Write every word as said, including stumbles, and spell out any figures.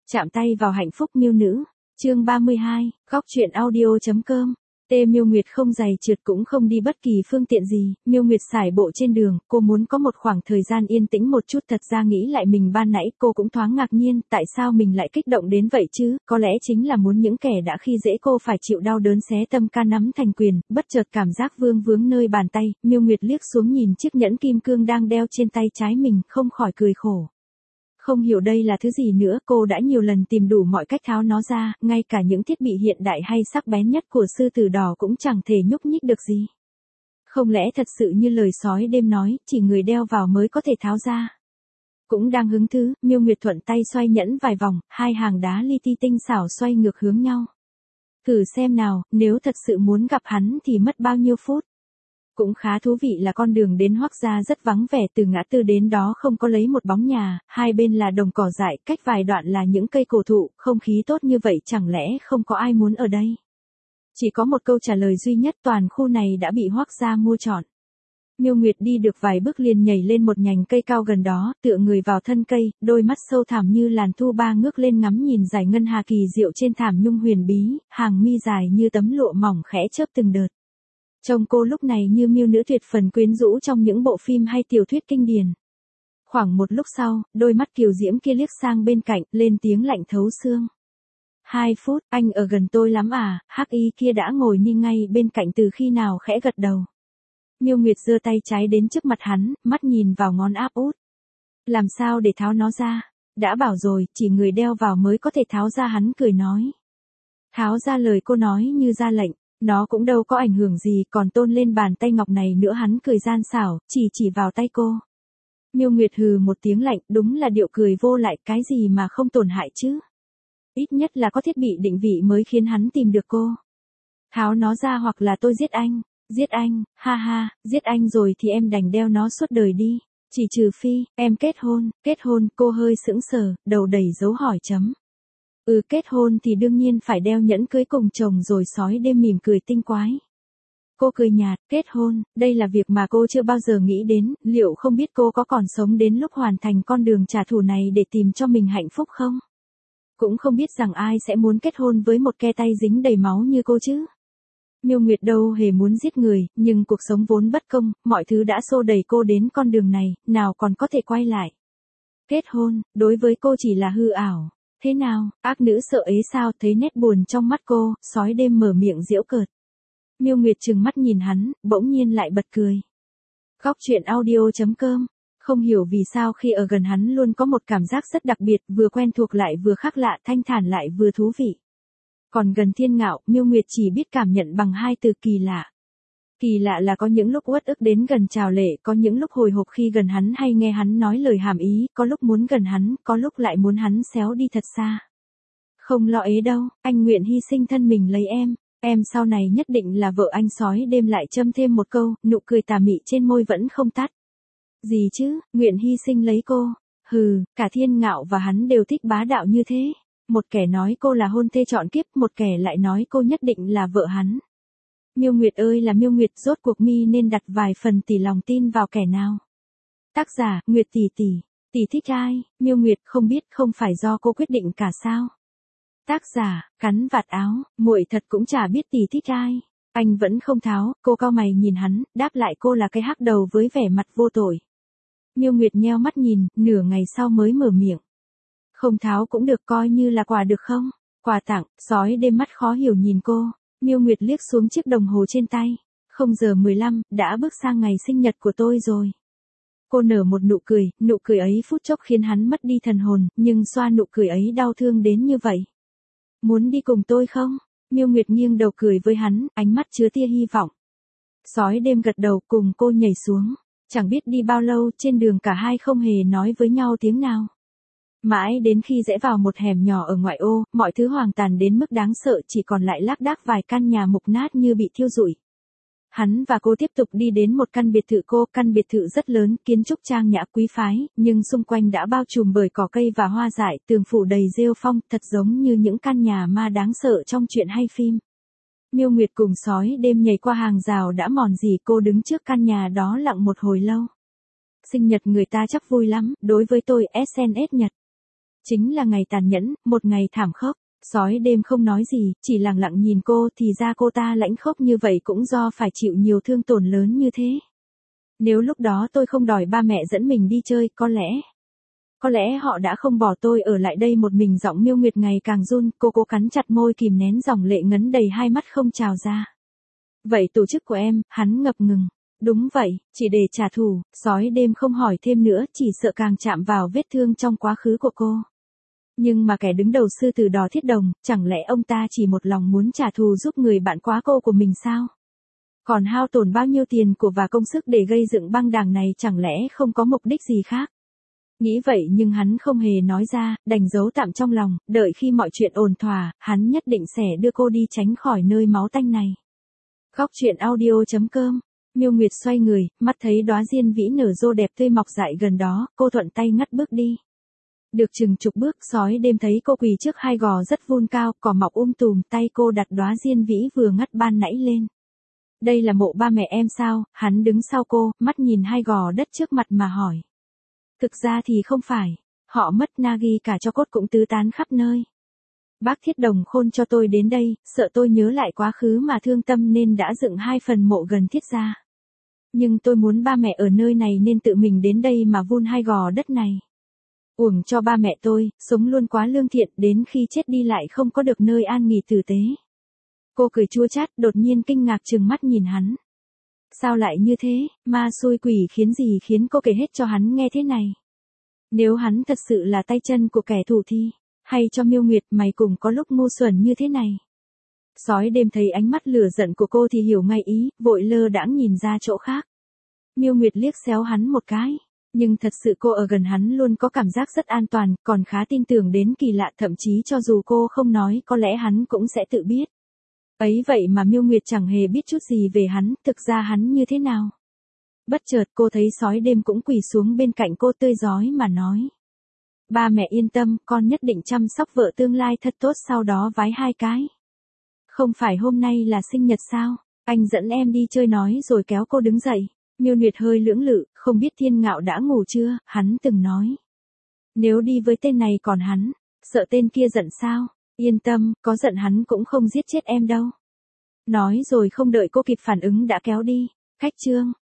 Chạm tay vào hạnh phúc miêu nữ. Chương ba mươi hai, góc truyện audio.com. Tê Miêu Nguyệt không giày trượt cũng không đi bất kỳ phương tiện gì, Miêu Nguyệt sải bộ trên đường, cô muốn có một khoảng thời gian yên tĩnh một chút. Thật ra nghĩ lại mình ban nãy cô cũng thoáng ngạc nhiên, tại sao mình lại kích động đến vậy chứ, có lẽ chính là muốn những kẻ đã khi dễ cô phải chịu đau đớn xé tâm can nắm thành quyền. Bất chợt cảm giác vương vướng nơi bàn tay, Miêu Nguyệt liếc xuống nhìn chiếc nhẫn kim cương đang đeo trên tay trái mình, không khỏi cười khổ. Không hiểu đây là thứ gì nữa, cô đã nhiều lần tìm đủ mọi cách tháo nó ra, ngay cả những thiết bị hiện đại hay sắc bén nhất của sư tử đỏ cũng chẳng thể nhúc nhích được gì. Không lẽ thật sự như lời sói đêm nói, chỉ người đeo vào mới có thể tháo ra. Cũng đang hứng thú, Miêu Nguyệt thuận tay xoay nhẫn vài vòng, hai hàng đá li ti tinh xảo xoay ngược hướng nhau. Thử xem nào, nếu thật sự muốn gặp hắn thì mất bao nhiêu phút. Cũng khá thú vị là con đường đến Hoắc gia rất vắng vẻ, từ ngã tư đến đó không có lấy một bóng nhà, hai bên là đồng cỏ dại, cách vài đoạn là những cây cổ thụ, không khí tốt như vậy chẳng lẽ không có ai muốn ở đây. Chỉ có một câu trả lời duy nhất, toàn khu này đã bị Hoắc gia mua trọn. Miêu Nguyệt đi được vài bước liền nhảy lên một nhành cây cao gần đó, tựa người vào thân cây, đôi mắt sâu thẳm như làn thu ba ngước lên ngắm nhìn dải ngân hà kỳ diệu trên thảm nhung huyền bí, hàng mi dài như tấm lụa mỏng khẽ chớp từng đợt. Trông cô lúc này như miêu nữ tuyệt phần quyến rũ trong những bộ phim hay tiểu thuyết kinh điển. Khoảng một lúc sau, đôi mắt kiều diễm kia liếc sang bên cạnh, lên tiếng lạnh thấu xương. Hai phút, anh ở gần tôi lắm à, hắc y kia đã ngồi ni ngay bên cạnh từ khi nào, khẽ gật đầu. Miêu Nguyệt giơ tay trái đến trước mặt hắn, mắt nhìn vào ngón áp út. Làm sao để tháo nó ra? Đã bảo rồi, chỉ người đeo vào mới có thể tháo ra, hắn cười nói. Tháo ra, lời cô nói như ra lệnh. Nó cũng đâu có ảnh hưởng gì, còn tôn lên bàn tay ngọc này nữa, hắn cười gian xảo, chỉ chỉ vào tay cô. Miêu Nguyệt hừ một tiếng lạnh, đúng là điệu cười vô lại, cái gì mà không tổn hại chứ. Ít nhất là có thiết bị định vị mới khiến hắn tìm được cô. Tháo nó ra hoặc là tôi giết anh. Giết anh, ha ha, giết anh rồi thì em đành đeo nó suốt đời đi. Chỉ trừ phi, em kết hôn, kết hôn, cô hơi sững sờ, đầu đầy dấu hỏi chấm. Ừ, kết hôn thì đương nhiên phải đeo nhẫn cưới cùng chồng rồi, sói đêm mỉm cười tinh quái. Cô cười nhạt, kết hôn, đây là việc mà cô chưa bao giờ nghĩ đến, liệu không biết cô có còn sống đến lúc hoàn thành con đường trả thù này để tìm cho mình hạnh phúc không? Cũng không biết rằng ai sẽ muốn kết hôn với một ke tay dính đầy máu như cô chứ? Miêu Nguyệt đâu hề muốn giết người, nhưng cuộc sống vốn bất công, mọi thứ đã xô đẩy cô đến con đường này, nào còn có thể quay lại. Kết hôn, đối với cô chỉ là hư ảo. Thế nào, ác nữ sợ ấy sao? Thấy nét buồn trong mắt cô, sói đêm mở miệng giễu cợt. Miêu Nguyệt trừng mắt nhìn hắn, bỗng nhiên lại bật cười. Góc truyện audio.com. Không hiểu vì sao khi ở gần hắn luôn có một cảm giác rất đặc biệt, vừa quen thuộc lại vừa khác lạ, thanh thản lại vừa thú vị. Còn gần Thiên Ngạo, Miêu Nguyệt chỉ biết cảm nhận bằng hai từ kỳ lạ. Kỳ lạ là có những lúc uất ức đến gần trào lệ, có những lúc hồi hộp khi gần hắn hay nghe hắn nói lời hàm ý, có lúc muốn gần hắn, có lúc lại muốn hắn xéo đi thật xa. Không lo ế đâu, anh nguyện hy sinh thân mình lấy em, em sau này nhất định là vợ anh. Sói đêm lại châm thêm một câu, nụ cười tà mị trên môi vẫn không tắt. Gì chứ, nguyện hy sinh lấy cô? Hừ, cả Thiên Ngạo và hắn đều thích bá đạo như thế. Một kẻ nói cô là hôn thê trọn kiếp, một kẻ lại nói cô nhất định là vợ hắn. Miêu Nguyệt ơi là Miêu Nguyệt, rốt cuộc mi nên đặt vài phần tỷ lòng tin vào kẻ nào? Tác giả, Nguyệt tỷ tỷ. Tỷ thích ai? Miêu Nguyệt không biết, không phải do cô quyết định cả sao? Tác giả, cắn vạt áo, muội thật cũng chả biết tỷ thích ai. Anh vẫn không tháo, cô cau mày nhìn hắn, đáp lại cô là cái hắc đầu với vẻ mặt vô tội. Miêu Nguyệt nheo mắt nhìn, nửa ngày sau mới mở miệng. Không tháo cũng được, coi như là quà được không? Quà tặng. Sói đêm mắt khó hiểu nhìn cô. Miêu Nguyệt liếc xuống chiếc đồng hồ trên tay. Không giờ mười lăm, đã bước sang ngày sinh nhật của tôi rồi. Cô nở một nụ cười, nụ cười ấy phút chốc khiến hắn mất đi thần hồn, nhưng xoa nụ cười ấy đau thương đến như vậy. Muốn đi cùng tôi không? Miêu Nguyệt nghiêng đầu cười với hắn, ánh mắt chứa tia hy vọng. Sói đêm gật đầu, cùng cô nhảy xuống. Chẳng biết đi bao lâu, trên đường cả hai không hề nói với nhau tiếng nào. Mãi đến khi rẽ vào một hẻm nhỏ ở ngoại ô, mọi thứ hoang tàn đến mức đáng sợ, chỉ còn lại lác đác vài căn nhà mục nát như bị thiêu rụi. Hắn và cô tiếp tục đi đến một căn biệt thự cô, căn biệt thự rất lớn, kiến trúc trang nhã quý phái, nhưng xung quanh đã bao trùm bởi cỏ cây và hoa dại, tường phủ đầy rêu phong, thật giống như những căn nhà ma đáng sợ trong truyện hay phim. Miêu Nguyệt cùng sói đêm nhảy qua hàng rào đã mòn gì, cô đứng trước căn nhà đó lặng một hồi lâu. Sinh nhật người ta chắc vui lắm, đối với tôi ét en ét nhật. Chính là ngày tàn nhẫn, một ngày thảm khốc. Sói đêm không nói gì, chỉ lặng lặng nhìn cô, thì ra cô ta lãnh khốc như vậy cũng do phải chịu nhiều thương tổn lớn như thế. Nếu lúc đó tôi không đòi ba mẹ dẫn mình đi chơi, có lẽ... Có lẽ họ đã không bỏ tôi ở lại đây một mình. Giọng Miêu Nguyệt ngày càng run, cô cố cắn chặt môi kìm nén dòng lệ ngấn đầy hai mắt không trào ra. Vậy tổ chức của em, hắn ngập ngừng. Đúng vậy, chỉ để trả thù. Sói đêm không hỏi thêm nữa, chỉ sợ càng chạm vào vết thương trong quá khứ của cô. Nhưng mà kẻ đứng đầu sư tử đỏ thiết đồng, chẳng lẽ ông ta chỉ một lòng muốn trả thù giúp người bạn quá cô của mình sao? Còn hao tổn bao nhiêu tiền của và công sức để gây dựng băng đảng này, chẳng lẽ không có mục đích gì khác? Nghĩ vậy nhưng hắn không hề nói ra, đành giấu tạm trong lòng, đợi khi mọi chuyện ổn thỏa, hắn nhất định sẽ đưa cô đi tránh khỏi nơi máu tanh này. Góc truyện audio chấm com. Miêu Nguyệt xoay người, mắt thấy đóa diên vĩ nở rô đẹp tươi mọc dại gần đó, cô thuận tay ngắt bước đi. Được chừng chục bước, sói đêm thấy cô quỳ trước hai gò rất vun cao, cỏ mọc um tùm, tay cô đặt đóa diên vĩ vừa ngắt ban nãy lên. Đây là mộ ba mẹ em sao? Hắn đứng sau cô, mắt nhìn hai gò đất trước mặt mà hỏi. Thực ra thì không phải, họ mất Nagi cả cho cốt cũng tứ tán khắp nơi. Bác Thiết Đồng khôn cho tôi đến đây, sợ tôi nhớ lại quá khứ mà thương tâm nên đã dựng hai phần mộ gần Thiết gia. Nhưng tôi muốn ba mẹ ở nơi này nên tự mình đến đây mà vun hai gò đất này. Uổng cho ba mẹ tôi, sống luôn quá lương thiện, đến khi chết đi lại không có được nơi an nghỉ tử tế. Cô cười chua chát, đột nhiên kinh ngạc trừng mắt nhìn hắn. Sao lại như thế, ma xui quỷ khiến gì khiến cô kể hết cho hắn nghe thế này? Nếu hắn thật sự là tay chân của kẻ thù thì, hay cho Miêu Nguyệt mày cùng có lúc ngu xuẩn như thế này? Sói đêm thấy ánh mắt lửa giận của cô thì hiểu ngay ý, vội lơ đãng nhìn ra chỗ khác. Miêu Nguyệt liếc xéo hắn một cái, nhưng thật sự cô ở gần hắn luôn có cảm giác rất an toàn, còn khá tin tưởng đến kỳ lạ, thậm chí cho dù cô không nói có lẽ hắn cũng sẽ tự biết. Ấy vậy mà Miêu Nguyệt chẳng hề biết chút gì về hắn, thực ra hắn như thế nào. Bất chợt cô thấy sói đêm cũng quỳ xuống bên cạnh cô tươi rói mà nói. Ba mẹ yên tâm, con nhất định chăm sóc vợ tương lai thật tốt, sau đó vái hai cái. Không phải hôm nay là sinh nhật sao, anh dẫn em đi chơi nói rồi kéo cô đứng dậy. Miêu Nguyệt hơi lưỡng lự, không biết Thiên Ngạo đã ngủ chưa, hắn từng nói. Nếu đi với tên này còn hắn, sợ tên kia giận sao, yên tâm, có giận hắn cũng không giết chết em đâu. Nói rồi không đợi cô kịp phản ứng đã kéo đi, khách trương.